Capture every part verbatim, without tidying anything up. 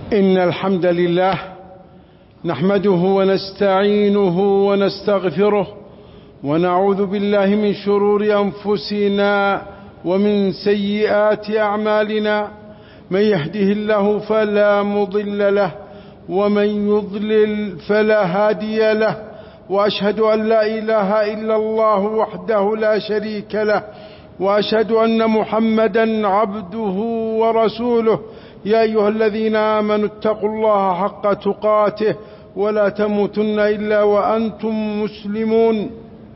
إن الحمد لله نحمده ونستعينه ونستغفره ونعوذ بالله من شرور أنفسنا ومن سيئات أعمالنا. من يهده الله فلا مضل له ومن يضلل فلا هادي له، وأشهد أن لا إله إلا الله وحده لا شريك له، وأشهد أن محمدا عبده ورسوله. يا أيها الذين آمنوا اتقوا الله حق تقاته ولا تموتن إلا وأنتم مسلمون.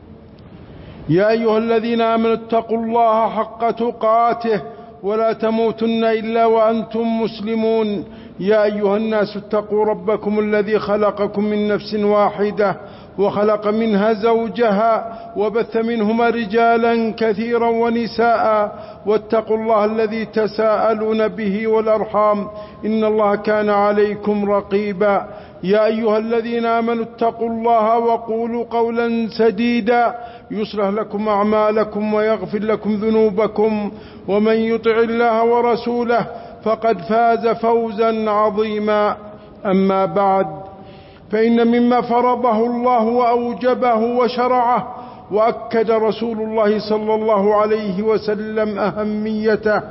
يا أيها الذين آمنوا اتقوا الله حق تقاته ولا تموتن إلا وأنتم مسلمون. يا أيها الناس اتقوا ربكم الذي خلقكم من نفس واحدة وخلق منها زوجها وبث منهما رجالا كثيرا ونساء، واتقوا الله الذي تساءلون به والأرحام إن الله كان عليكم رقيبا. يا أيها الذين آمنوا اتقوا الله وقولوا قولا سديدا يصلح لكم أعمالكم ويغفر لكم ذنوبكم، ومن يطع الله ورسوله فقد فاز فوزا عظيما. أما بعد، فإن مما فرضه الله وأوجبه وشرعه وأكد رسول الله صلى الله عليه وسلم أهميته،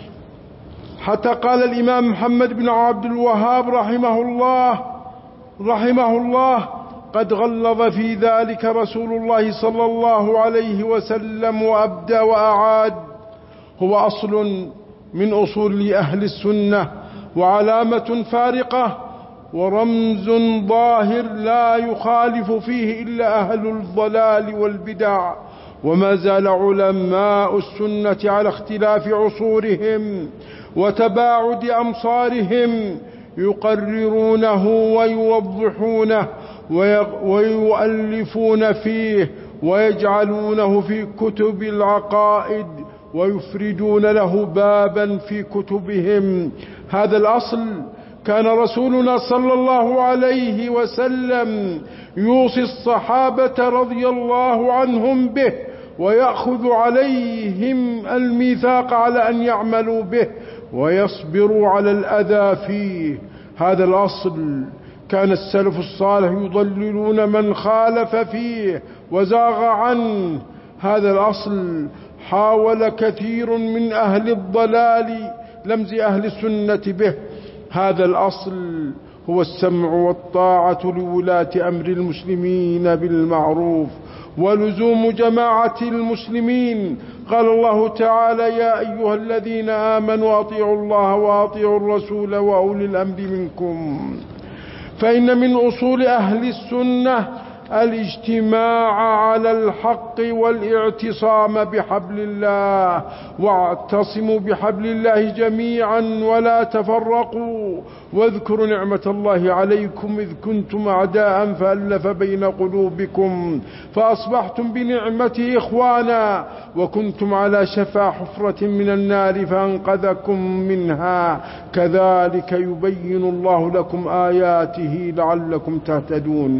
حتى قال الإمام محمد بن عبد الوهاب رحمه الله رحمه الله قد غلظ في ذلك رسول الله صلى الله عليه وسلم وأبدى وأعاد. هو أصل من أصول أهل السنة وعلامة فارقة ورمز ظاهر لا يخالف فيه إلا أهل الضلال والبدع. وما زال علماء السنة على اختلاف عصورهم وتباعد أمصارهم يقررونه ويوضحونه ويؤلفون فيه ويجعلونه في كتب العقائد ويفردون له بابا في كتبهم. هذا الأصل كان رسولنا صلى الله عليه وسلم يوصي الصحابة رضي الله عنهم به ويأخذ عليهم الميثاق على أن يعملوا به ويصبروا على الأذى فيه. هذا الأصل كان السلف الصالح يضللون من خالف فيه وزاغ عنه. هذا الأصل حاول كثير من أهل الضلال لمز أهل السنة به. هذا الأصل هو السمع والطاعة لولاة أمر المسلمين بالمعروف ولزوم جماعة المسلمين. قال الله تعالى: يا أيها الذين آمنوا أطيعوا الله وأطيعوا الرسول وأولي الأمر منكم. فإن من أصول أهل السنة الاجتماع على الحق والاعتصام بحبل الله. واعتصموا بحبل الله جميعا ولا تفرقوا، واذكروا نعمة الله عليكم إذ كنتم أعداء فألف بين قلوبكم فأصبحتم بنعمته إخوانا وكنتم على شفا حفرة من النار فأنقذكم منها كذلك يبين الله لكم آياته لعلكم تهتدون.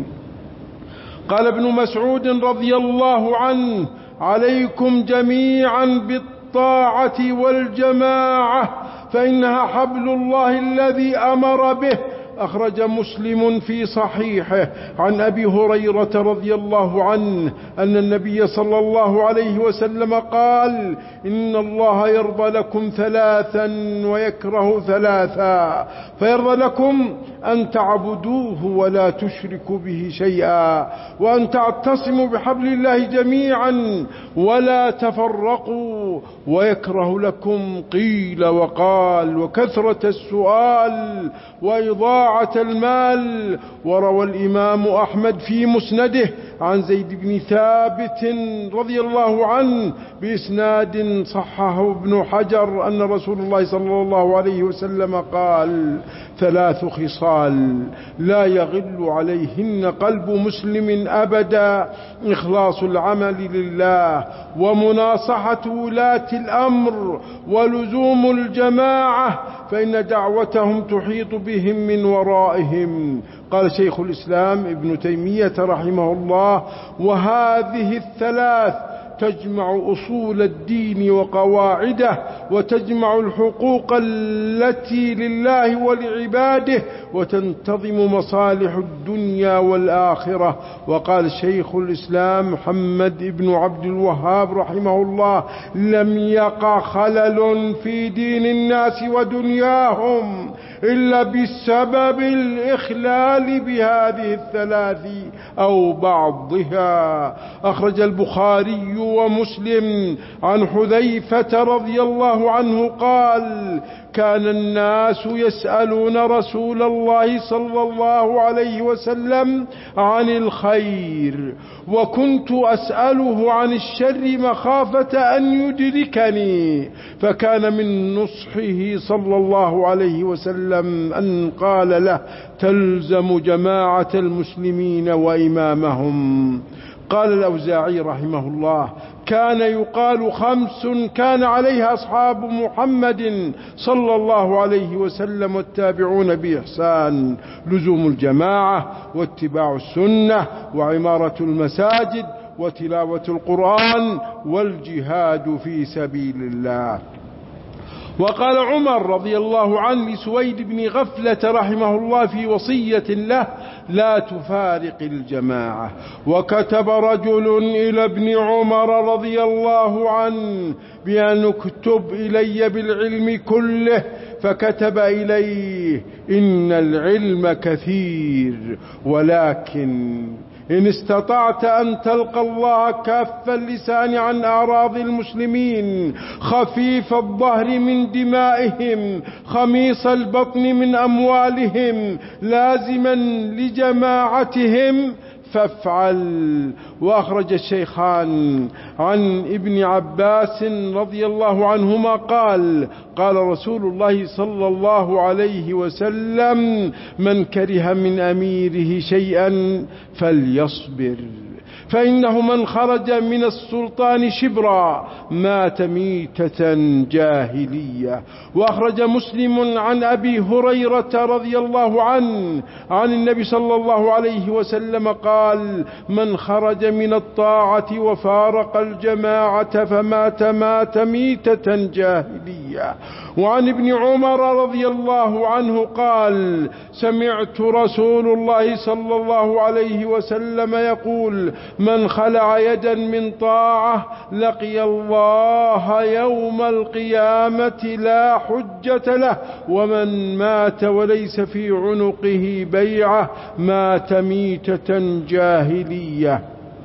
قال ابن مسعود رضي الله عنه: عليكم جميعا بالطاعة والجماعة فإنها حبل الله الذي أمر به. أخرج مسلم في صحيحه عن أبي هريرة رضي الله عنه أن النبي صلى الله عليه وسلم قال: إن الله يرضى لكم ثلاثا ويكره ثلاثا، فيرضى لكم أن تعبدوه ولا تشركوا به شيئا، وأن تعتصموا بحبل الله جميعا ولا تفرقوا، ويكره لكم قيل وقال وكثرة السؤال وإضاعة المال. وروى الإمام أحمد في مسنده عن زيد بن ثابت رضي الله عنه بإسناد صححه ابن حجر أن رسول الله صلى الله عليه وسلم قال: ثلاث خصال لا يغل عليهن قلب مسلم أبدا: إخلاص العمل لله، ومناصحة ولاة الأمر، ولزوم الجماعة، فإن دعوتهم تحيط بهم من ورائهم. قال شيخ الإسلام ابن تيمية رحمه الله: وهذه الثلاث تجمع أصول الدين وقواعده، وتجمع الحقوق التي لله ولعباده، وتنتظم مصالح الدنيا والآخرة. وقال شيخ الإسلام محمد بن عبد الوهاب رحمه الله: لم يقع خلل في دين الناس ودنياهم إلا بسبب الإخلال بهذه الثلاث أو بعضها. أخرج البخاري ومسلم عن حذيفة رضي الله عنه قال: كان الناس يسألون رسول الله صلى الله عليه وسلم عن الخير، وكنت أسأله عن الشر مخافة أن يدركني، فكان من نصحه صلى الله عليه وسلم أن قال له: تلزم جماعة المسلمين وإمامهم. قال الأوزاعي رحمه الله: كان يقال خمس كان عليها أصحاب محمد صلى الله عليه وسلم والتابعون بإحسان: لزوم الجماعة، واتباع السنة، وعمارة المساجد، وتلاوة القرآن، والجهاد في سبيل الله. وقال عمر رضي الله عنه لسويد بن غفلة رحمه الله في وصية له: لا تفارق الجماعة. وكتب رجل إلى ابن عمر رضي الله عنه بأن اكتب إلي بالعلم كله، فكتب إليه: إن العلم كثير، ولكن إن استطعت أن تلقى الله كاف اللسان عن أعراض المسلمين، خفيف الظهر من دمائهم، خميص البطن من أموالهم، لازما لجماعتهم، فافعل. وأخرج الشيخان عن ابن عباس رضي الله عنهما قال: قال رسول الله صلى الله عليه وسلم: من كره من أميره شيئا فليصبر، فإنه من خرج من السلطان شبرا مات ميتة جاهلية. وأخرج مسلم عن أبي هريرة رضي الله عنه عن النبي صلى الله عليه وسلم قال: من خرج من الطاعة وفارق الجماعة فمات مات ميتة جاهلية. وعن ابن عمر رضي الله عنه قال: سمعت رسول الله صلى الله عليه وسلم يقول: من خلع يدا من طاعة لقي الله يوم القيامة لا حجة له، ومن مات وليس في عنقه بيعة مات ميتة جاهلية.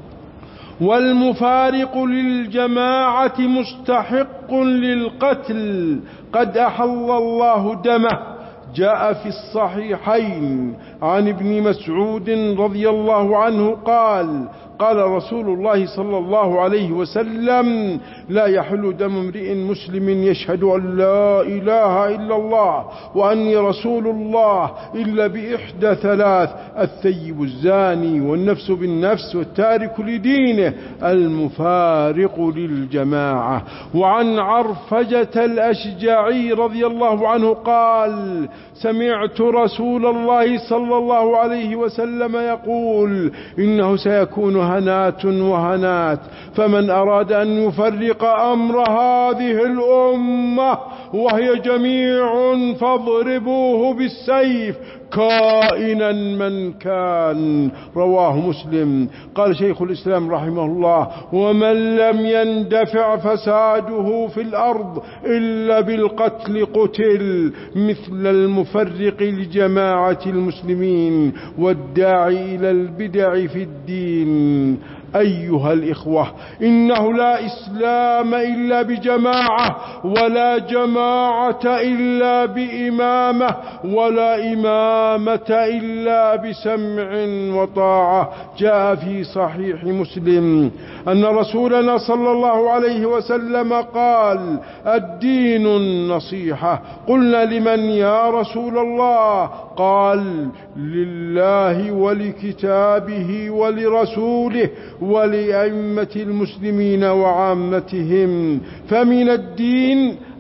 والمفارق للجماعة مستحق للقتل، قد أحل الله دمه. جاء في الصحيحين عن ابن مسعود رضي الله عنه قال: قال رسول الله صلى الله عليه وسلم: لا يحل دم امرئ مسلم يشهد أن لا إله إلا الله وأني رسول الله إلا بإحدى ثلاث: الثيب الزاني، والنفس بالنفس، والتارك لدينه، المفارق للجماعة. وعن عرفجة الأشجعي رضي الله عنه قال: سمعت رسول الله صلى الله عليه وسلم يقول: إنه سيكون هنات وهنات، فمن أراد أن يفرق أمر هذه الأمة وهي جميع فاضربوه بالسيف كائنا من كان. رواه مسلم. قال شيخ الإسلام رحمه الله: ومن لم يندفع فساده في الأرض إلا بالقتل قتل، مثل المفرق لجماعة المسلمين والداعي إلى البدع في الدين. أيها الإخوة، إنه لا إسلام إلا بجماعة، ولا جماعة إلا بإمامة، ولا إمامة إلا بسمع وطاعة. جاء في صحيح مسلم أن رسولنا صلى الله عليه وسلم قال: الدين النصيحة. قلنا: لمن يا رسول الله؟ قال: لله ولكتابه ولرسوله ولأئمة المسلمين وعامتهم. فمن الدين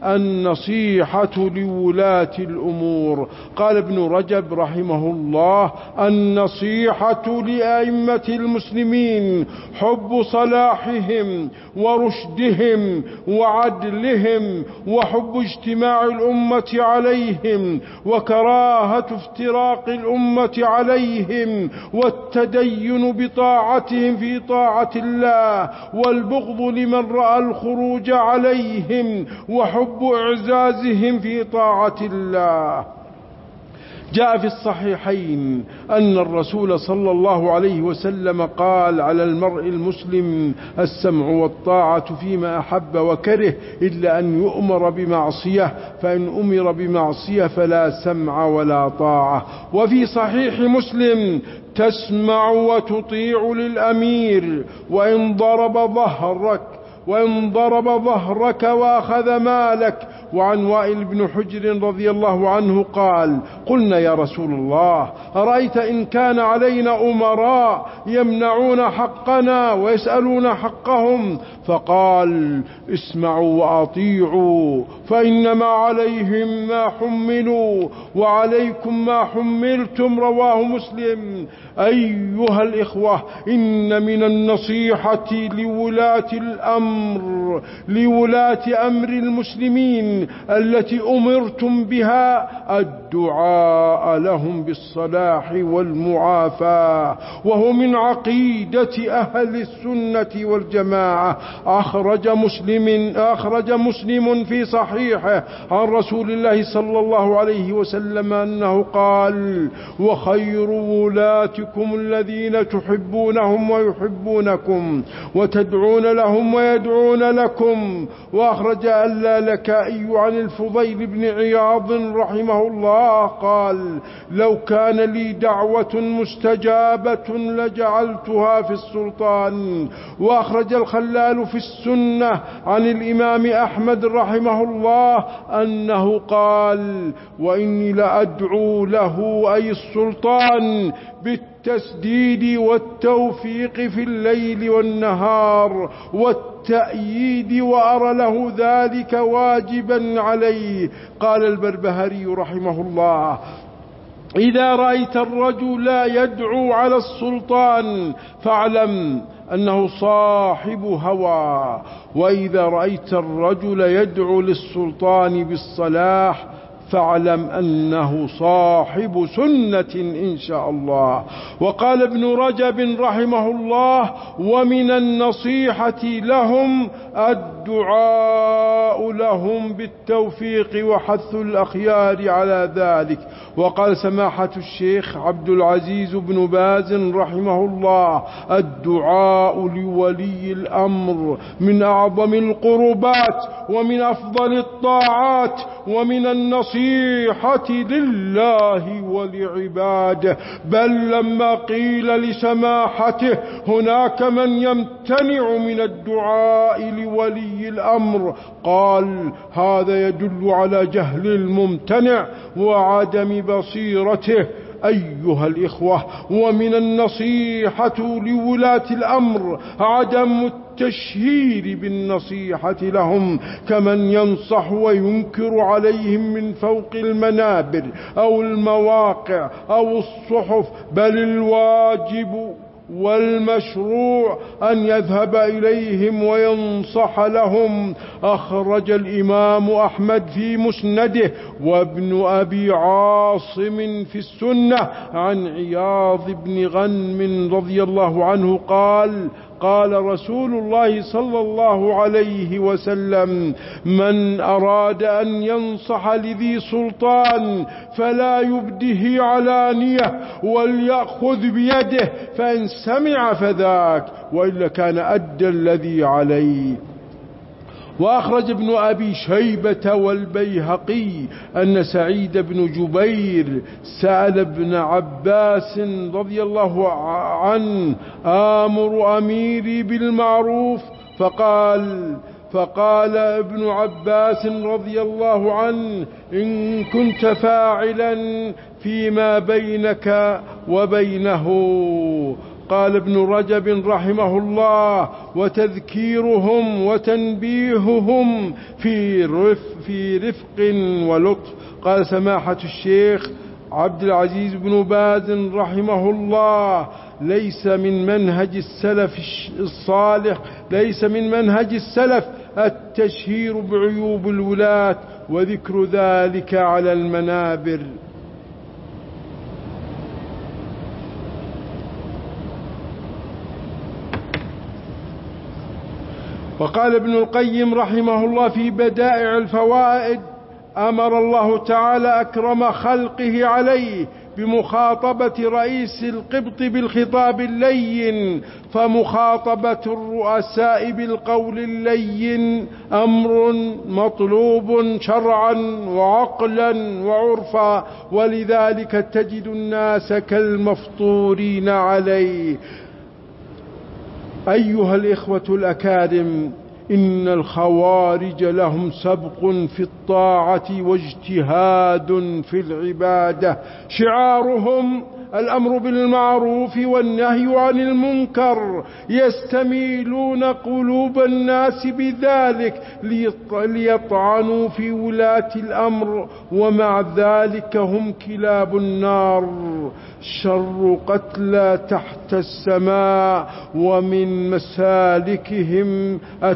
النصيحة لولاة الأمور. قال ابن رجب رحمه الله: النصيحة لأئمة المسلمين حب صلاحهم ورشدهم وعدلهم، وحب اجتماع الأمة عليهم، وكراهة افتراق الأمة عليهم، والتدين بطاعتهم في طاعة الله، والبغض لمن رأى الخروج عليهم، وحب إعزازهم في طاعة الله. جاء في الصحيحين أن الرسول صلى الله عليه وسلم قال: على المرء المسلم السمع والطاعة فيما أحب وكره، إلا أن يؤمر بمعصية، فإن أمر بمعصية فلا سمع ولا طاعة. وفي صحيح مسلم: تسمع وتطيع للأمير وإن ضرب ظهرك وإن ضرب ظهرك وأخذ مالك. وعن وائل بن حجر رضي الله عنه قال: قلنا يا رسول الله، أرأيت إن كان علينا أمراء يمنعون حقنا ويسألون حقهم؟ فقال: اسمعوا وأطيعوا، فإنما عليهم ما حملوا وعليكم ما حملتم. رواه مسلم. أيها الإخوة، إن من النصيحة لولاة الأمر لولاة أمر المسلمين التي أمرتم بها الدعاء لهم بالصلاح والمعافاة، وهو من عقيدة أهل السنة والجماعة. أخرج مسلم أخرج مسلم في صحيحه عن رسول الله صلى الله عليه وسلم أنه قال: وخير ولاتكم الذين تحبونهم ويحبونكم، وتدعون لهم ويدعون لكم. وأخرج اللالكائي عن الفضيل بن عياض رحمه الله قال: لو كان لي دعوة مستجابة لجعلتها في السلطان. وأخرج الخلال في السنة عن الإمام أحمد رحمه الله أنه قال: وإني لأدعو له، أي السلطان، بالتسديد والتوفيق في الليل والنهار والتأييد، وأرى له ذلك واجبا عليه. قال البربهاري رحمه الله: إذا رأيت الرجل يدعو على السلطان فاعلم أنه صاحب هوى، وإذا رأيت الرجل يدعو للسلطان بالصلاح فاعلم أنه صاحب سنة إن شاء الله. وقال ابن رجب رحمه الله: ومن النصيحة لهم الدعاء لهم بالتوفيق وحث الأخيار على ذلك. وقال سماحة الشيخ عبد العزيز بن باز رحمه الله: الدعاء لولي الأمر من أعظم القربات ومن أفضل الطاعات، ومن النصيحة لله ولعباده. بل لما قيل لسماحته هناك من يمتنع من الدعاء لولي الأمر، قال: هذا يدل على جهل الممتنع وعدم بصيرته. أيها الإخوة، ومن النصيحة لولاة الأمر عدم التشهير بالنصيحة لهم كمن ينصح وينكر عليهم من فوق المنابر أو المواقع أو الصحف، بل الواجب والمشروع أن يذهب إليهم وينصح لهم. أخرج الإمام أحمد في مسنده وابن أبي عاصم في السنة عن عياض بن غنم رضي الله عنه قال: قال رسول الله صلى الله عليه وسلم: من أراد أن ينصح لذي سلطان فلا يبده علانية وليأخذ بيده، فإن سمع فذاك، وإلا كان أدى الذي عليه. وأخرج ابن أبي شيبة والبيهقي أن سعيد بن جبير سأل ابن عباس رضي الله عنه: آمر أميري بالمعروف؟ فقال فقال ابن عباس رضي الله عنه: إن كنت فاعلا فيما بينك وبينه. قال ابن رجب رحمه الله: وتذكيرهم وتنبيههم في رفق, في رفق ولطف. قال سماحة الشيخ عبد العزيز بن باز رحمه الله: ليس من منهج السلف الصالح ليس من منهج السلف التشهير بعيوب الولاة وذكر ذلك على المنابر. وقال ابن القيم رحمه الله في بدائع الفوائد: أمر الله تعالى أكرم خلقه عليه بمخاطبة رئيس القبط بالخطاب اللين، فمخاطبة الرؤساء بالقول اللين أمر مطلوب شرعا وعقلا وعرفا، ولذلك تجد الناس كالمفطورين عليه. أيها الإخوة الأكارم، إن الخوارج لهم سبق في الطاعة واجتهاد في العبادة، شعارهم الأمر بالمعروف والنهي عن المنكر، يستميلون قلوب الناس بذلك ليطعنوا في ولاة الأمر، ومع ذلك هم كلاب النار، شر قتلى تحت السماء، ومن مسالكهم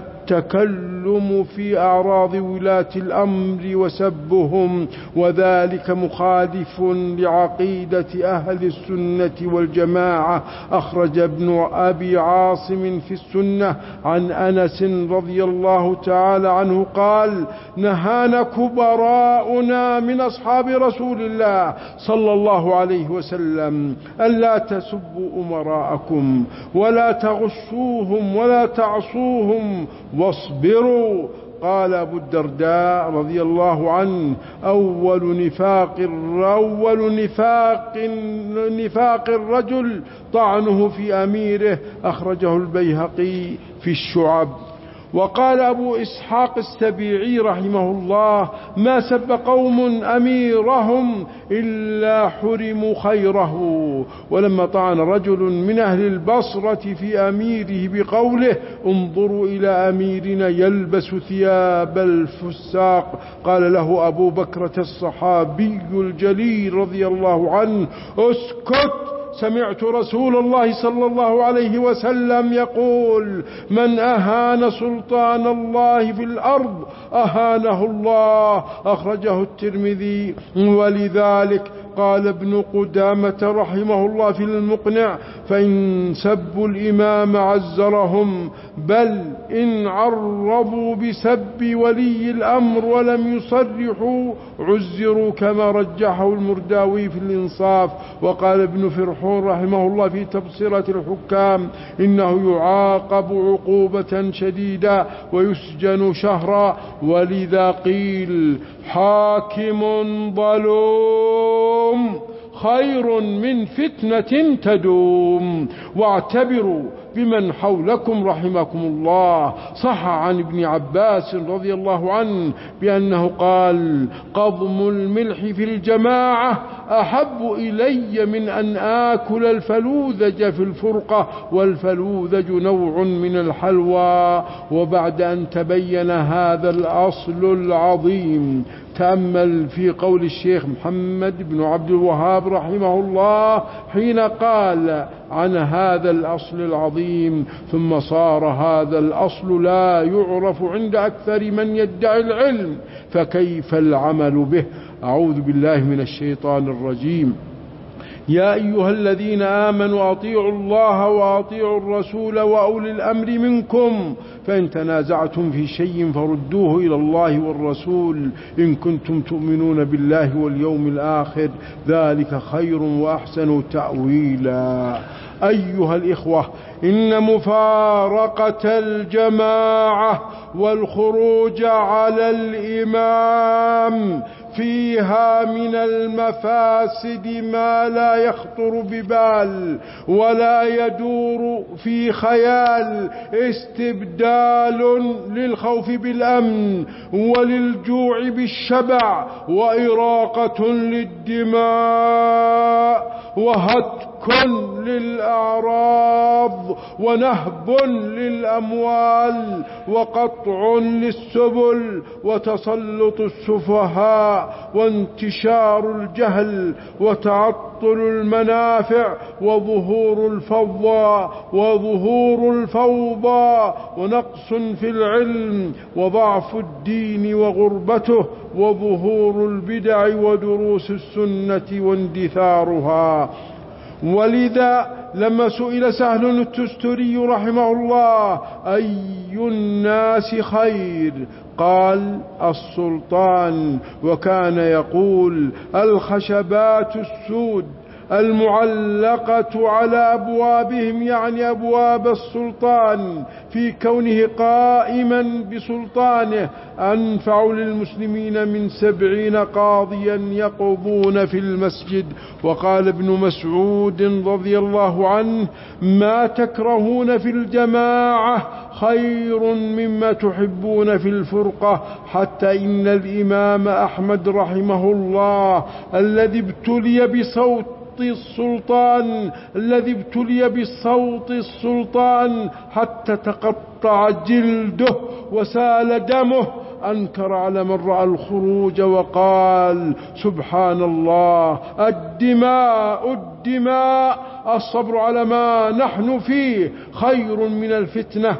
التكلم في أعراض ولاة الأمر وسبهم، وذلك مخالف لعقيدة أهل السنة والجماعة. أخرج ابن أبي عاصم في السنة عن أنس رضي الله تعالى عنه قال: نهانا كبراؤنا من أصحاب رسول الله صلى الله عليه وسلم ألا تسبوا أمراءكم ولا تغشوهم ولا تعصوهم واصبروا. قال أبو الدرداء رضي الله عنه: أول نفاق أول نفاق نفاق الرجل طعنه في أميره. أخرجه البيهقي في الشعب. وقال أبو إسحاق السبيعي رحمه الله: ما سب قوم أميرهم إلا حرموا خيره. ولما طعن رجل من أهل البصرة في أميره بقوله: انظروا إلى أميرنا يلبس ثياب الفساق، قال له أبو بكرة الصحابي الجليل رضي الله عنه: اسكت، سمعت رسول الله صلى الله عليه وسلم يقول: من أهان سلطان الله في الأرض أهانه الله. أخرجه الترمذي. ولذلك قال ابن قدامة رحمه الله في المقنع: فإن سبوا الإمام عزرهم، بل إن عرضوا بسب ولي الأمر ولم يصرحوا عزروا، كما رجحه المرداوي في الإنصاف. وقال ابن فرحون رحمه الله في تبصرة الحكام: إنه يعاقب عقوبة شديدة ويسجن شهرا. ولذا قيل: حاكم ظلوم خير من فتنة تدوم. واعتبروا بمن حولكم رحمكم الله. صح عن ابن عباس رضي الله عنه بأنه قال: قضم الملح في الجماعة أحب إلي من أن آكل الفلوذج في الفرقة، والفلوذج نوع من الحلوى. وبعد أن تبين هذا الأصل العظيم، تأمل في قول الشيخ محمد بن عبد الوهاب رحمه الله حين قال عن هذا الأصل العظيم: ثم صار هذا الأصل لا يعرف عند أكثر من يدعي العلم، فكيف العمل به؟ أعوذ بالله من الشيطان الرجيم. يا أيها الذين آمنوا أطيعوا الله وأطيعوا الرسول وأولي الأمر منكم، فإن تنازعتم في شيء فردوه إلى الله والرسول إن كنتم تؤمنون بالله واليوم الآخر، ذلك خير وأحسن تأويلا. أيها الإخوة، إن مفارقة الجماعة والخروج على الإمام فيها من المفاسد ما لا يخطر ببال ولا يدور في خيال، استبدال للخوف بالأمن وللجوع بالشبع، وإراقة للدماء، وهتك للأعراض ونهب للأموال وقطع للسبل وتسلط السفهاء وانتشار الجهل وتعطل المنافع وظهور الفوضى وظهور الفوضى ونقص في العلم وضعف الدين وغربته وظهور البدع ودروس السنة واندثارها. ولذا لما سئل سهل التستري رحمه الله أي الناس خير قال السلطان، وكان يقول الخشبات السود المعلقة على أبوابهم يعني أبواب السلطان في كونه قائما بسلطانه أنفع للمسلمين من سبعين قاضيا يقضون في المسجد. وقال ابن مسعود رضي الله عنه ما تكرهون في الجماعة خير مما تحبون في الفرقة، حتى إن الإمام أحمد رحمه الله الذي ابتلي بصوت السلطان الذي ابتلي بصوت السلطان حتى تقطع جلده وسال دمه أنكر على من رأى الخروج وقال سبحان الله الدماء الدماء الصبر على ما نحن فيه خير من الفتنة.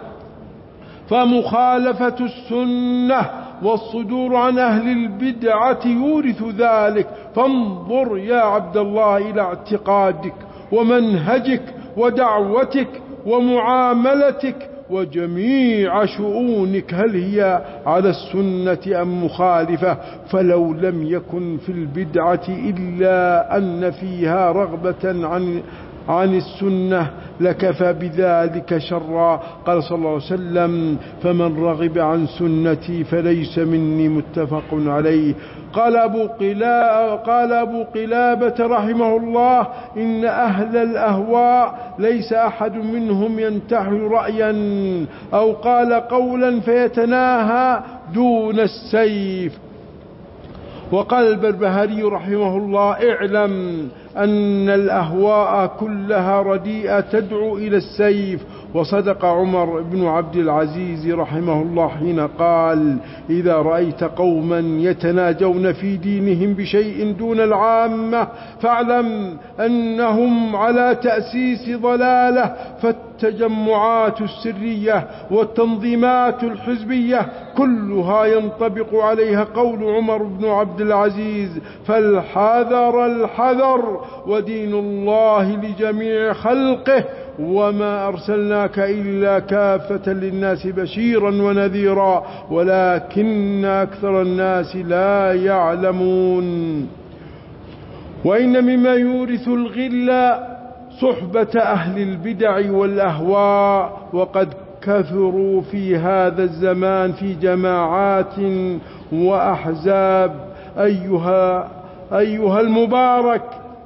فمخالفة السنة والصدور عن أهل البدعة يورث ذلك. فانظر يا عبد الله إلى اعتقادك ومنهجك ودعوتك ومعاملتك وجميع شؤونك هل هي على السنة أم مخالفة؟ فلو لم يكن في البدعة إلا أن فيها رغبة عن عن السنة لكفى بذلك شرا. قال صلى الله عليه وسلم فمن رغب عن سنتي فليس مني متفق عليه. قال أبو قلابة, قال أبو قلابة رحمه الله إن أهل الأهواء ليس أحد منهم ينتحل رأيا أو قال قولا فيتناهى دون السيف. وقال البربهاري رحمه الله اعلم أن الأهواء كلها رديئة تدعو إلى السيف. وصدق عمر بن عبد العزيز رحمه الله حين قال إذا رأيت قوما يتناجون في دينهم بشيء دون العامة فاعلم أنهم على تأسيس ضلالة. فالتجمعات السرية والتنظيمات الحزبية كلها ينطبق عليها قول عمر بن عبد العزيز فالحذر الحذر ودين الله لجميع خلقه وما أرسلناك إلا كافة للناس بشيرا ونذيرا ولكن أكثر الناس لا يعلمون. وإن مما يورث الغل صحبة أهل البدع والأهواء وقد كثروا في هذا الزمان في جماعات وأحزاب. أيها, أيها المبارك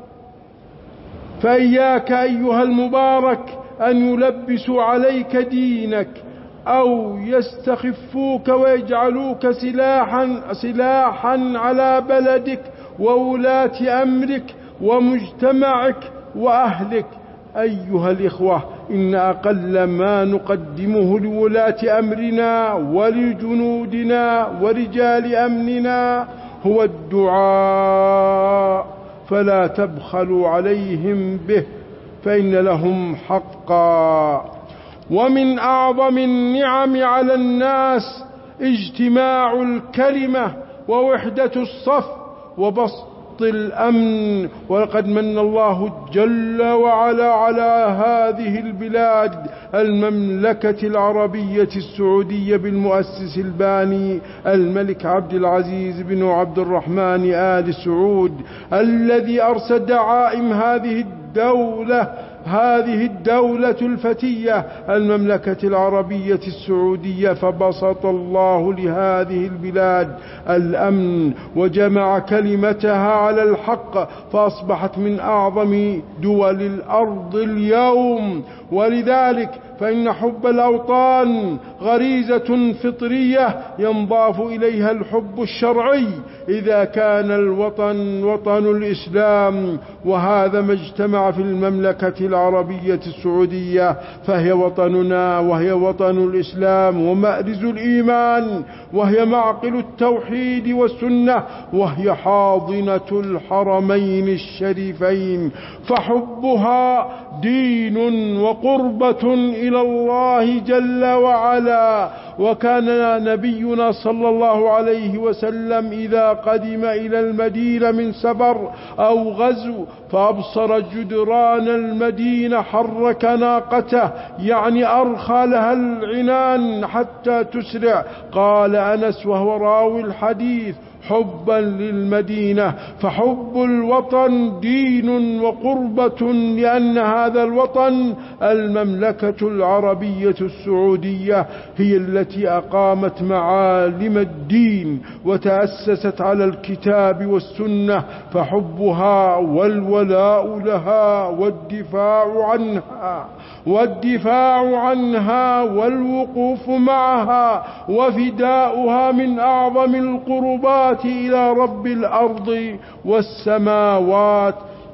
فإياك أيها المبارك أن يلبسوا عليك دينك أو يستخفوك ويجعلوك سلاحا, سلاحا على بلدك وولاة أمرك ومجتمعك وأهلك. أيها الإخوة إن أقل ما نقدمه لولاة أمرنا ولجنودنا ورجال أمننا هو الدعاء فلا تبخلوا عليهم به فإن لهم حقا. ومن أعظم النعم على الناس اجتماع الكلمة ووحدة الصف وبسط الأمن. ولقد من الله جل وعلا على هذه البلاد المملكة العربية السعودية بالمؤسس الباني الملك عبد العزيز بن عبد الرحمن آل سعود الذي أرسى دعائم هذه الدولة هذه الدولة الفتية المملكة العربية السعودية. فبسط الله لهذه البلاد الأمن وجمع كلمتها على الحق فأصبحت من أعظم دول الأرض اليوم. ولذلك فإن حب الأوطان غريزة فطرية ينضاف إليها الحب الشرعي إذا كان الوطن وطن الإسلام، وهذا ما اجتمع في المملكة العربية السعودية، فهي وطننا وهي وطن الإسلام ومأرز الإيمان، وهي معقل التوحيد والسنة، وهي حاضنة الحرمين الشريفين، فحبها دين وقربة إلى الله جل وعلا. وكان نبينا صلى الله عليه وسلم إذا قدم إلى المدينة من سفر أو غزو فأبصر جدران المدينة حرك ناقته، يعني أرخى لها العنان حتى تسرع. قال أنس وهو راوي الحديث: حبا للمدينة، فحب الوطن دين وقربة، لأن هذا الوطن المملكة العربية السعودية هي التي أقامت معالم الدين وتأسست على الكتاب والسنة، فحبها والولاء لها والدفاع عنها والدفاع عنها والوقوف معها وفداؤها من أعظم القربات إلى رب الأرض والسماوات.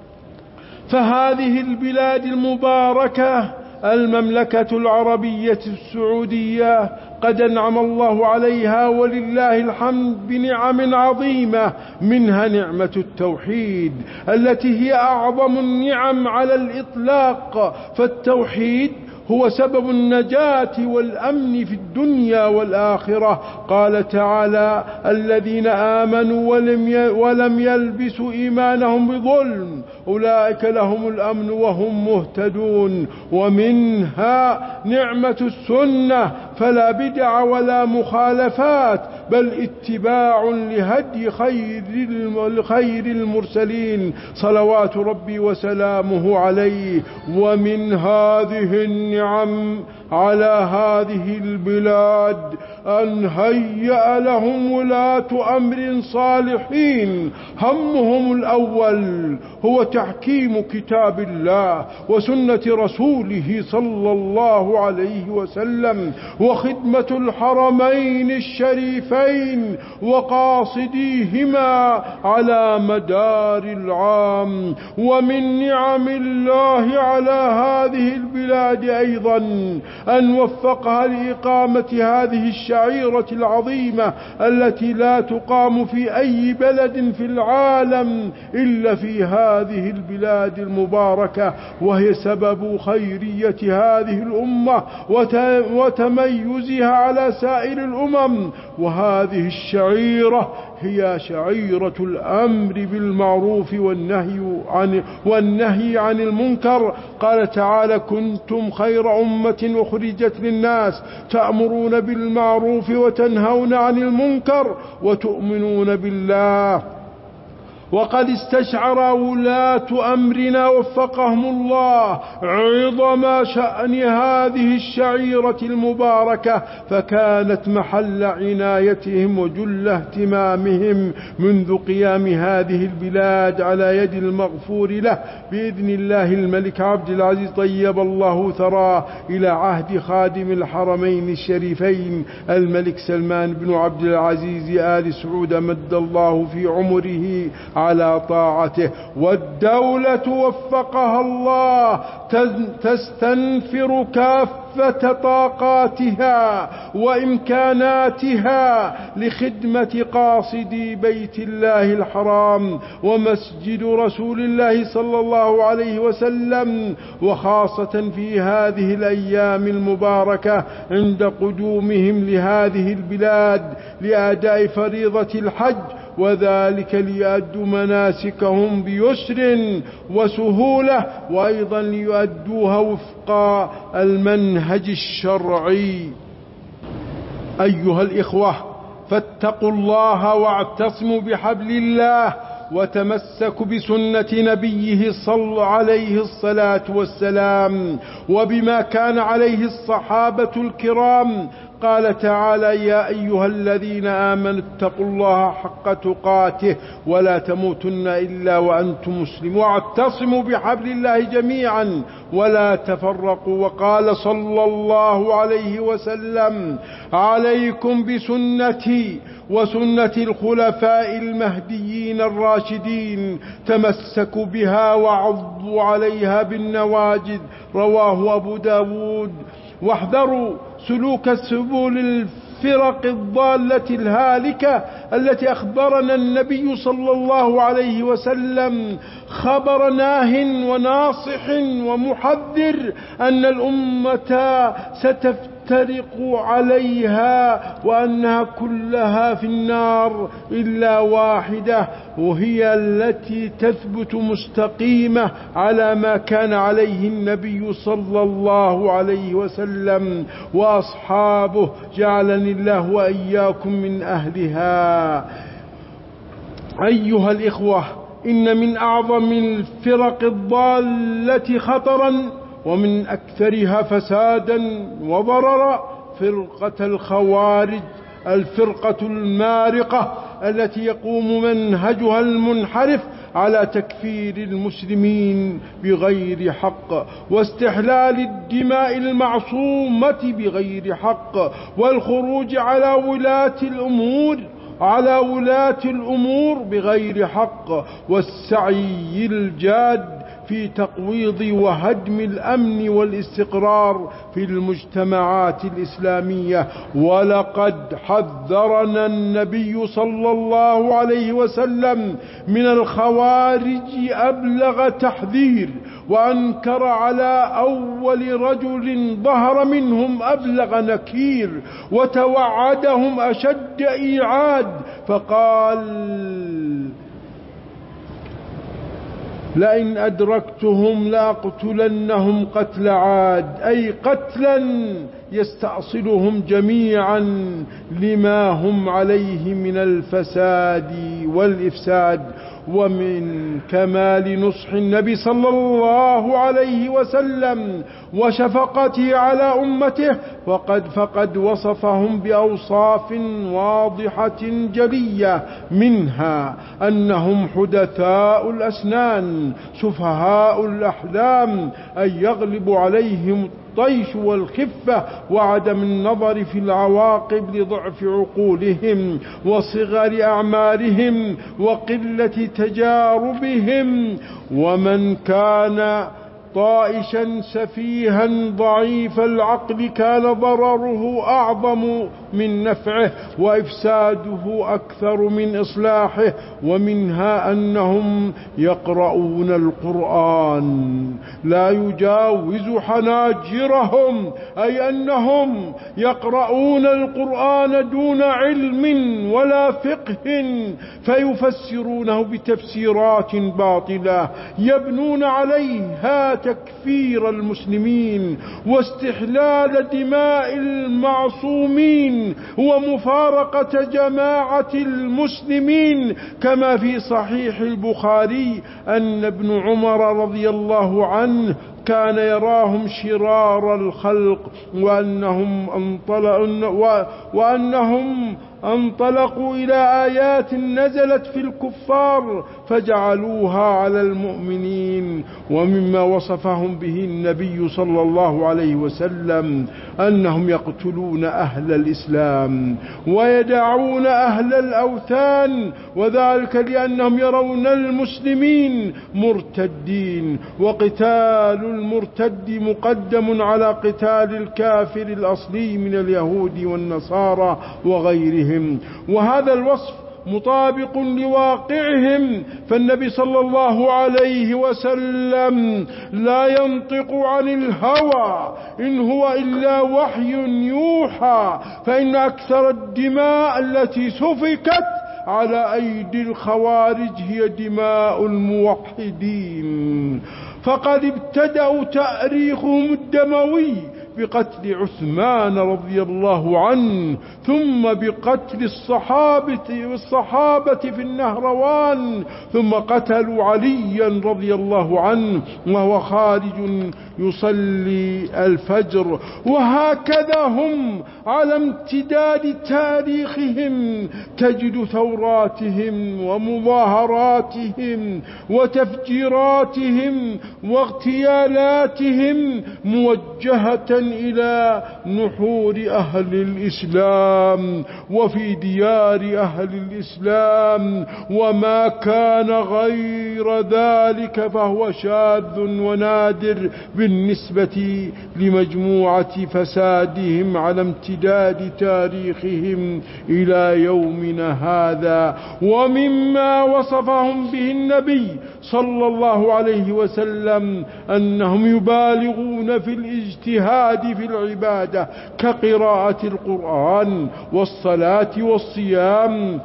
فهذه البلاد المباركة المملكة العربية السعودية قد أنعم الله عليها ولله الحمد بنعم عظيمة، منها نعمة التوحيد التي هي أعظم النعم على الإطلاق، فالتوحيد هو سبب النجاة والأمن في الدنيا والآخرة. قال تعالى: الذين آمنوا ولم ولم يلبسوا إيمانهم بظلم أولئك لهم الأمن وهم مهتدون. ومنها نعمة السنة، فلا بدع ولا مخالفات، بل اتباع لهدي خير المرسلين صلوات ربي وسلامه عليه. ومن هذه النعم على هذه البلاد أن هيأ لهم ولاة أمر صالحين همهم الأول هو تحكيم كتاب الله وسنة رسوله صلى الله عليه وسلم، وخدمة الحرمين الشريفين وقاصديهما على مدار العام. ومن نعم الله على هذه البلاد أيضا أن وفقها لإقامة هذه الشعيرة العظيمة التي لا تقام في أي بلد في العالم إلا في هذه البلاد المباركة، وهي سبب خيرية هذه الأمة وتميزها على سائر الأمم. وهذه الشعيرة هي شعيرة الأمر بالمعروف والنهي عن, والنهي عن المنكر. قال تعالى: كنتم خير أمة أخرجت للناس تأمرون بالمعروف وتنهون عن المنكر وتؤمنون بالله. وقد استشعر ولاة أمرنا وفقهم الله عظم شأن هذه الشعيرة المباركة، فكانت محل عنايتهم وجل اهتمامهم منذ قيام هذه البلاد على يد المغفور له بإذن الله الملك عبد العزيز طيب الله ثراه، إلى عهد خادم الحرمين الشريفين الملك سلمان بن عبد العزيز آل سعود مد الله في عمره على طاعته. والدولة وفقها الله تستنفر كافة طاقاتها وإمكاناتها لخدمة قاصدي بيت الله الحرام ومسجد رسول الله صلى الله عليه وسلم، وخاصة في هذه الأيام المباركة عند قدومهم لهذه البلاد لأداء فريضة الحج، وذلك ليؤدوا مناسكهم بيسر وسهولة، وأيضا ليؤدوها وفق المنهج الشرعي. أيها الإخوة، فاتقوا الله واعتصموا بحبل الله وتمسكوا بسنة نبيه صلى عليه الصلاة والسلام وبما كان عليه الصحابة الكرام قال تعالى: يا أيها الذين آمنوا اتقوا الله حق تقاته ولا تموتن إلا وأنتم مسلمون واعتصموا بحبل الله جميعا ولا تفرقوا. وقال صلى الله عليه وسلم: عليكم بسنتي وسنة الخلفاء المهديين الراشدين، تمسكوا بها وعضوا عليها بالنواجذ. رواه أبو داود. واحذروا سلوك السبل الفرق الضالة الهالكة التي أخبرنا النبي صلى الله عليه وسلم خبر ناه وناصح ومحذر أن الأمة ستفترق عليها وأنها كلها في النار إلا واحدة، وهي التي تثبت مستقيمة على ما كان عليه النبي صلى الله عليه وسلم وأصحابه، جعلني الله وإياكم من أهلها. أيها الإخوة، إن من أعظم الفرق الضالة خطرا ومن أكثرها فسادا وضررا فرقة الخوارج، الفرقة المارقة التي يقوم منهجها المنحرف على تكفير المسلمين بغير حق واستحلال الدماء المعصومة بغير حق والخروج على ولاة الأمور على ولاة الأمور بغير حق والسعي الجاد في تقويض وهدم الأمن والاستقرار في المجتمعات الإسلامية. ولقد حذرنا النبي صلى الله عليه وسلم من الخوارج أبلغ تحذير، وأنكر على أول رجل ظهر منهم أبلغ نكير، وتوعدهم أشد إيعاد، فقال: لئن أدركتهم لأقتلنهم قتل عاد، أي قتلا يستأصلهم جميعا لما هم عليه من الفساد والإفساد. ومن كمال نصح النبي صلى الله عليه وسلم وشفقته على أمته فقد, فقد وصفهم بأوصاف واضحة جلية، منها أنهم حدثاء الأسنان سفهاء الأحلام، أن يغلب عليهم الطيش والخفة وعدم النظر في العواقب لضعف عقولهم وصغر أعمارهم وقلة تجاربهم. ومن كان طائشا سفيها ضعيف العقل كان ضرره أعظم من نفعه وإفساده أكثر من إصلاحه. ومنها أنهم يقرؤون القرآن لا يجاوز حناجرهم، أي أنهم يقرؤون القرآن دون علم ولا فقه، فيفسرونه بتفسيرات باطلة يبنون عليها تكفير المسلمين واستحلال دماء المعصومين ومفارقة جماعة المسلمين، كما في صحيح البخاري أن ابن عمر رضي الله عنه كان يراهم شرار الخلق وأنهم انطلقوا, وأنهم انطلقوا إلى آيات نزلت في الكفار فجعلوها على المؤمنين. ومما وصفهم به النبي صلى الله عليه وسلم أنهم يقتلون أهل الإسلام ويدعون أهل الأوثان، وذلك لأنهم يرون المسلمين مرتدين، وقتال المرتد مقدم على قتال الكافر الأصلي من اليهود والنصارى وغيرهم. وهذا الوصف مطابق لواقعهم، فالنبي صلى الله عليه وسلم لا ينطق عن الهوى إن هو إلا وحي يوحى، فإن أكثر الدماء التي سفكت على أيدي الخوارج هي دماء الموحدين، فقد ابتدأوا تأريخهم الدموي بقتل عثمان رضي الله عنه، ثم بقتل الصحابة والصحابة في النهروان، ثم قتلوا عليا رضي الله عنه وهو خارج يصلي الفجر. وهكذا هم على امتداد تاريخهم تجد ثوراتهم ومظاهراتهم وتفجيراتهم واغتيالاتهم موجهة إلى نحور أهل الإسلام وفي ديار أهل الإسلام، وما كان غير ذلك فهو شاذ ونادر بالنسبة لمجموعة فسادهم على امتداد تاريخهم إلى يومنا هذا. ومما وصفهم به النبي صلى الله عليه وسلم أنهم يبالغون في الاجتهاد في العبادة كقراءة القرآن والصلاة والصيام.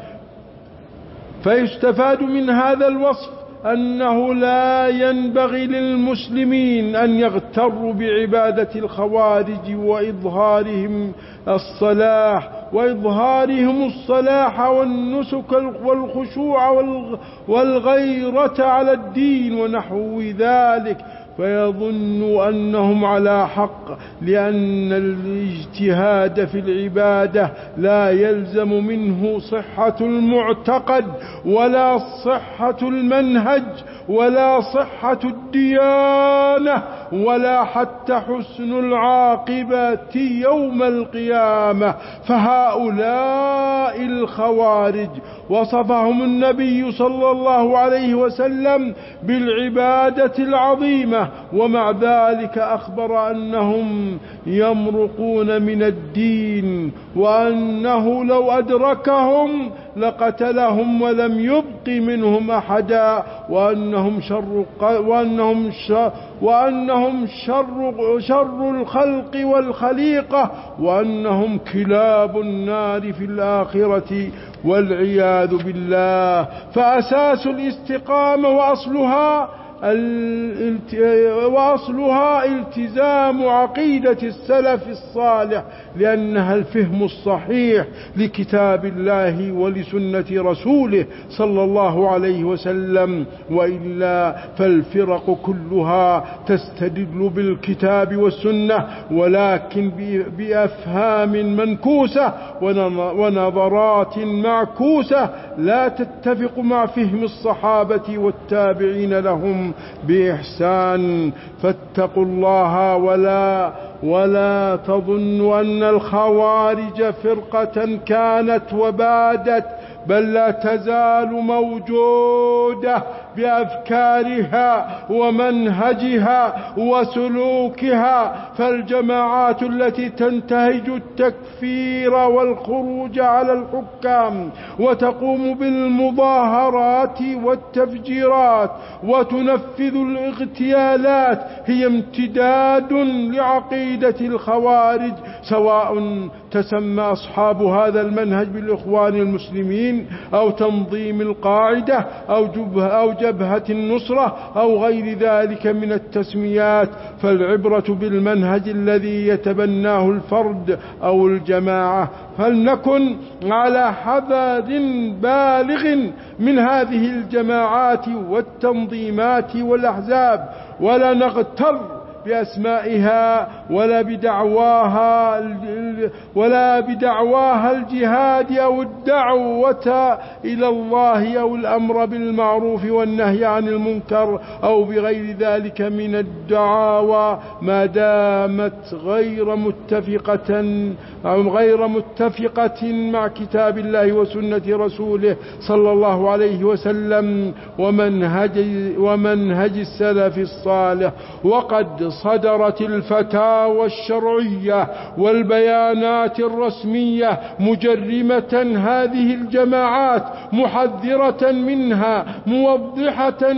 فيستفاد من هذا الوصف أنه لا ينبغي للمسلمين أن يغتروا بعبادة الخوارج وإظهارهم الصلاح وإظهارهم الصلاح والنسك والخشوع والغيرة على الدين ونحو ذلك، فيظن أنهم على حق، لأن الاجتهاد في العبادة لا يلزم منه صحة المعتقد ولا صحة المنهج ولا صحة الديانة ولا حتى حسن العاقبة يوم القيامة. فهؤلاء الخوارج وصفهم النبي صلى الله عليه وسلم بالعبادة العظيمة، ومع ذلك أخبر أنهم يمرقون من الدين، وأنه لو أدركهم لقتلهم ولم يبق منهم أحدا، وأنهم شر وأنهم شر وأنهم شر شر الخلق والخليقة، وأنهم كلاب النار في الآخرة والعياذ بالله. فأساس الاستقامة وأصلها وأصلها التزام عقيدة السلف الصالح، لأنها الفهم الصحيح لكتاب الله ولسنة رسوله صلى الله عليه وسلم، وإلا فالفرق كلها تستدل بالكتاب والسنة ولكن بأفهام منكوسة ونظرات معكوسة لا تتفق مع فهم الصحابة والتابعين لهم بإحسان. فاتقوا الله ولا ولا تظنوا أن الخوارج فرقة كانت وبادت، بل لا تزال موجودة بأفكارها ومنهجها وسلوكها. فالجماعات التي تنتهج التكفير والخروج على الحكام وتقوم بالمظاهرات والتفجيرات وتنفذ الاغتيالات هي امتداد لعقيدة الخوارج، سواء تسمى أصحاب هذا المنهج بالإخوان المسلمين أو تنظيم القاعدة أو جبهة, أو جبهة النصرة أو غير ذلك من التسميات. فالعبرة بالمنهج الذي يتبناه الفرد أو الجماعة. فلنكن على حذر بالغ من هذه الجماعات والتنظيمات والأحزاب، ولا نغتر بأسمائها ولا بدعواها ولا بدعواها الجهاد أو الدعوة إلى الله أو الأمر بالمعروف والنهي عن المنكر أو بغير ذلك من الدعاوى، ما دامت غير متفقة أو غير متفقة مع كتاب الله وسنة رسوله صلى الله عليه وسلم ومنهج ومنهج السلف الصالح. وقد صدرت الفتاوى الشرعية والبيانات الرسمية مجرمة هذه الجماعات، محذرة منها، موضحة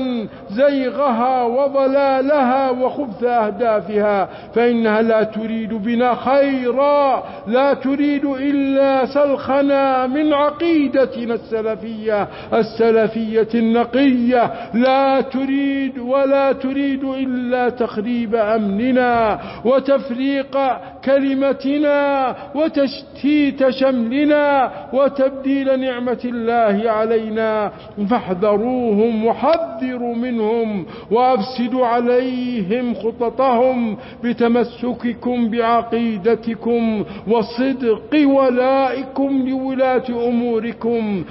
زيغها وضلالها وخبث أهدافها، فإنها لا تريد بنا خيرا، لا تريد إلا سلخنا من عقيدتنا السلفية السلفية النقية، لا تريد ولا تريد إلا تخريب أمننا وتفريق كلمتنا وتشتيت شملنا وتبديل نعمة الله علينا، فاحذروهم وحذروا منهم وأفسدوا عليهم خططهم بتمسككم بعقيدتكم وصدق ولائكم لولاة أموركم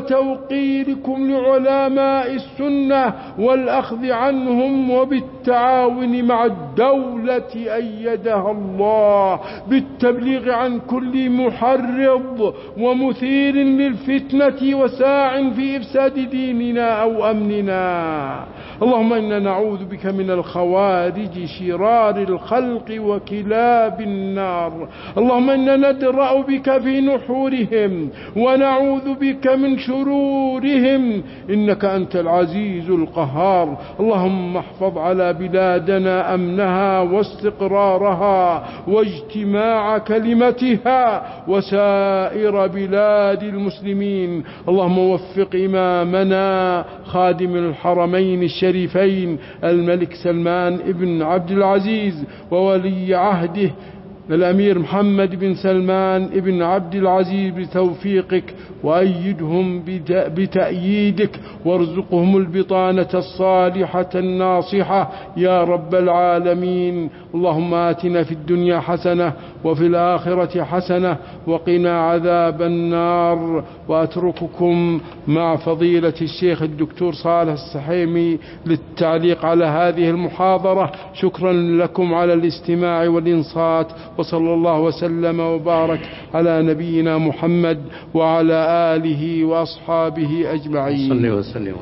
وتوقيركم لعلماء السنة والأخذ عنهم، وبالتعاون مع الدولة أيدها الله بالتبليغ عن كل محرض ومثير للفتنة وساع في إفساد ديننا أو أمننا. اللهم إنا نعوذ بك من الخوارج شرار الخلق وكلاب النار. اللهم إنا ندرأ بك في نحورهم ونعوذ بك من شرورهم، إنك أنت العزيز القهار. اللهم احفظ على بلادنا أمنها واستقرارها واجتماع كلمتها وسائر بلاد المسلمين. اللهم وفق إمامنا خادم الحرمين الشريفين الملك سلمان ابن عبد العزيز وولي عهده الأمير محمد بن سلمان ابن عبد العزيز بتوفيقك، وأيدهم بتأييدك، وارزقهم البطانة الصالحة الناصحة يا رب العالمين. اللهم آتنا في الدنيا حسنة وفي الآخرة حسنة وقنا عذاب النار. وأترككم مع فضيلة الشيخ الدكتور صالح السحيمي للتعليق على هذه المحاضرة. شكرا لكم على الاستماع والإنصات، وصلى الله وسلم وبارك على نبينا محمد وعلى آله وأصحابه أجمعين. صلى وسلم.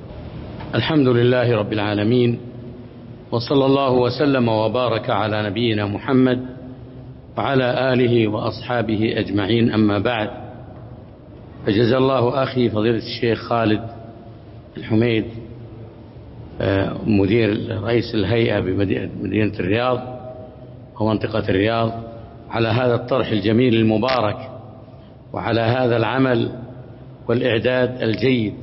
الحمد لله رب العالمين، وصلى الله وسلم وبارك على نبينا محمد وعلى آله وأصحابه أجمعين. أما بعد، فجزا الله أخي فضيلة الشيخ خالد الحميد مدير رئيس الهيئة بمدينة الرياض ومنطقة الرياض على هذا الطرح الجميل المبارك، وعلى هذا العمل والإعداد الجيد.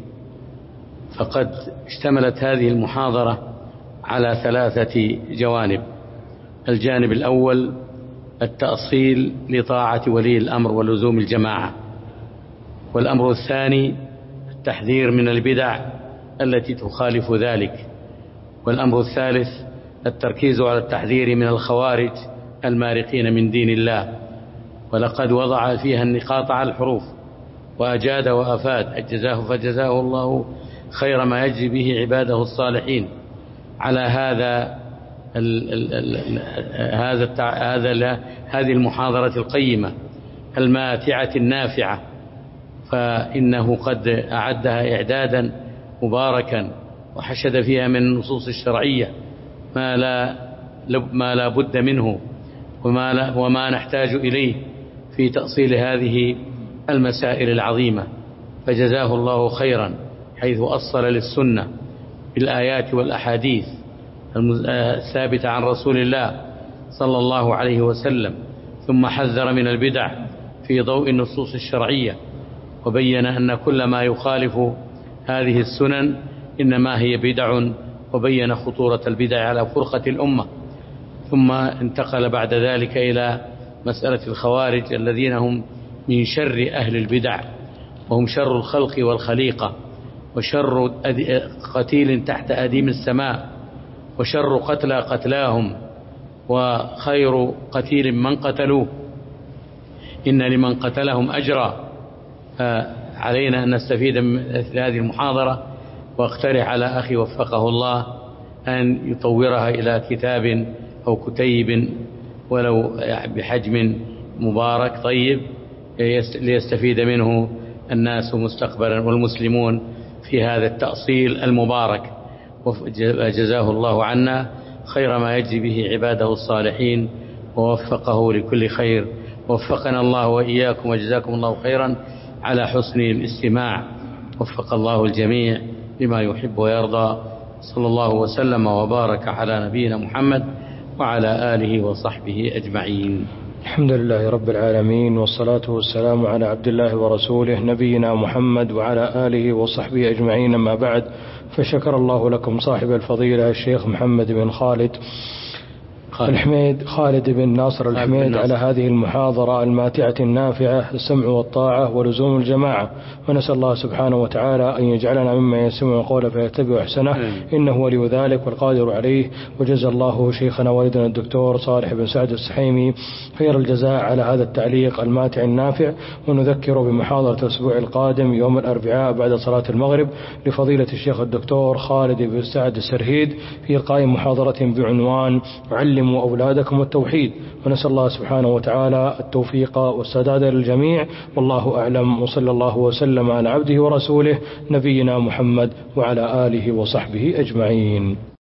فقد اشتملت هذه المحاضرة على ثلاثة جوانب. الجانب الأول التأصيل لطاعة ولي الأمر ولزوم الجماعة، والأمر الثاني التحذير من البدع التي تخالف ذلك، والأمر الثالث التركيز على التحذير من الخوارج المارقين من دين الله. ولقد وضع فيها النقاط على الحروف وأجاد وأفاد، أجزاه فجزاه الله خير ما يجزي به عباده الصالحين على هذا ال ال ال هذا هذا هذه المحاضرة القيمة الماتعة النافعة، فإنه قد أعدها إعدادا مباركا وحشد فيها من النصوص الشرعية ما لا ما لا بد منه وما لا وما نحتاج إليه في تأصيل هذه المسائل العظيمة. فجزاه الله خيرا، حيث أصل للسنة بالآيات والأحاديث الثابتة عن رسول الله صلى الله عليه وسلم، ثم حذر من البدع في ضوء النصوص الشرعية، وبين أن كل ما يخالف هذه السنن إنما هي بدع، وبين خطورة البدع على فرقة الأمة. ثم انتقل بعد ذلك إلى مسألة الخوارج الذين هم من شر أهل البدع، وهم شر الخلق والخليقة، وشر قتيل تحت أديم السماء، وشر قتلى قتلاهم، وخير قتيل من قتلوه. إن لمن قتلهم أجرا. علينا أن نستفيد من هذه المحاضرة، واقترح على أخي وفقه الله أن يطورها إلى كتاب أو كتيب ولو بحجم مبارك طيب، ليستفيد منه الناس مستقبلا والمسلمون في هذا التأصيل المبارك. وجزاه الله عنا خير ما يجزي به عباده الصالحين، ووفقه لكل خير. وفقنا الله وإياكم، وجزاكم الله خيرا على حسن الاستماع. وفق الله الجميع لما يحب ويرضى. صلى الله وسلم وبارك على نبينا محمد وعلى آله وصحبه أجمعين. الحمد لله رب العالمين، والصلاة والسلام على عبد الله ورسوله نبينا محمد وعلى آله وصحبه أجمعين. أما بعد، فشكر الله لكم صاحب الفضيلة الشيخ محمد بن خالد الحميد خالد بن ناصر الحميد على هذه المحاضرة الماتعة النافعة السمع والطاعة ولزوم الجماعة، ونسأل الله سبحانه وتعالى أن يجعلنا مما يسمع القول فيتبع أحسنه، إنه ولي ذلك والقادر عليه. وجزا الله شيخنا والدنا الدكتور صالح بن سعد السحيمي خير الجزاء على هذا التعليق الماتع النافع. ونذكر بمحاضرة الأسبوع القادم يوم الأربعاء بعد صلاة المغرب لفضيلة الشيخ الدكتور خالد بن سعد السرهيد في إلقاء محاضرة بعنوان علموا أولادكم التوحيد. ونسأل الله سبحانه وتعالى التوفيق والسداد للجميع، والله أعلم، وصلى الله وسلم على عبده ورسوله نبينا محمد وعلى آله وصحبه أجمعين.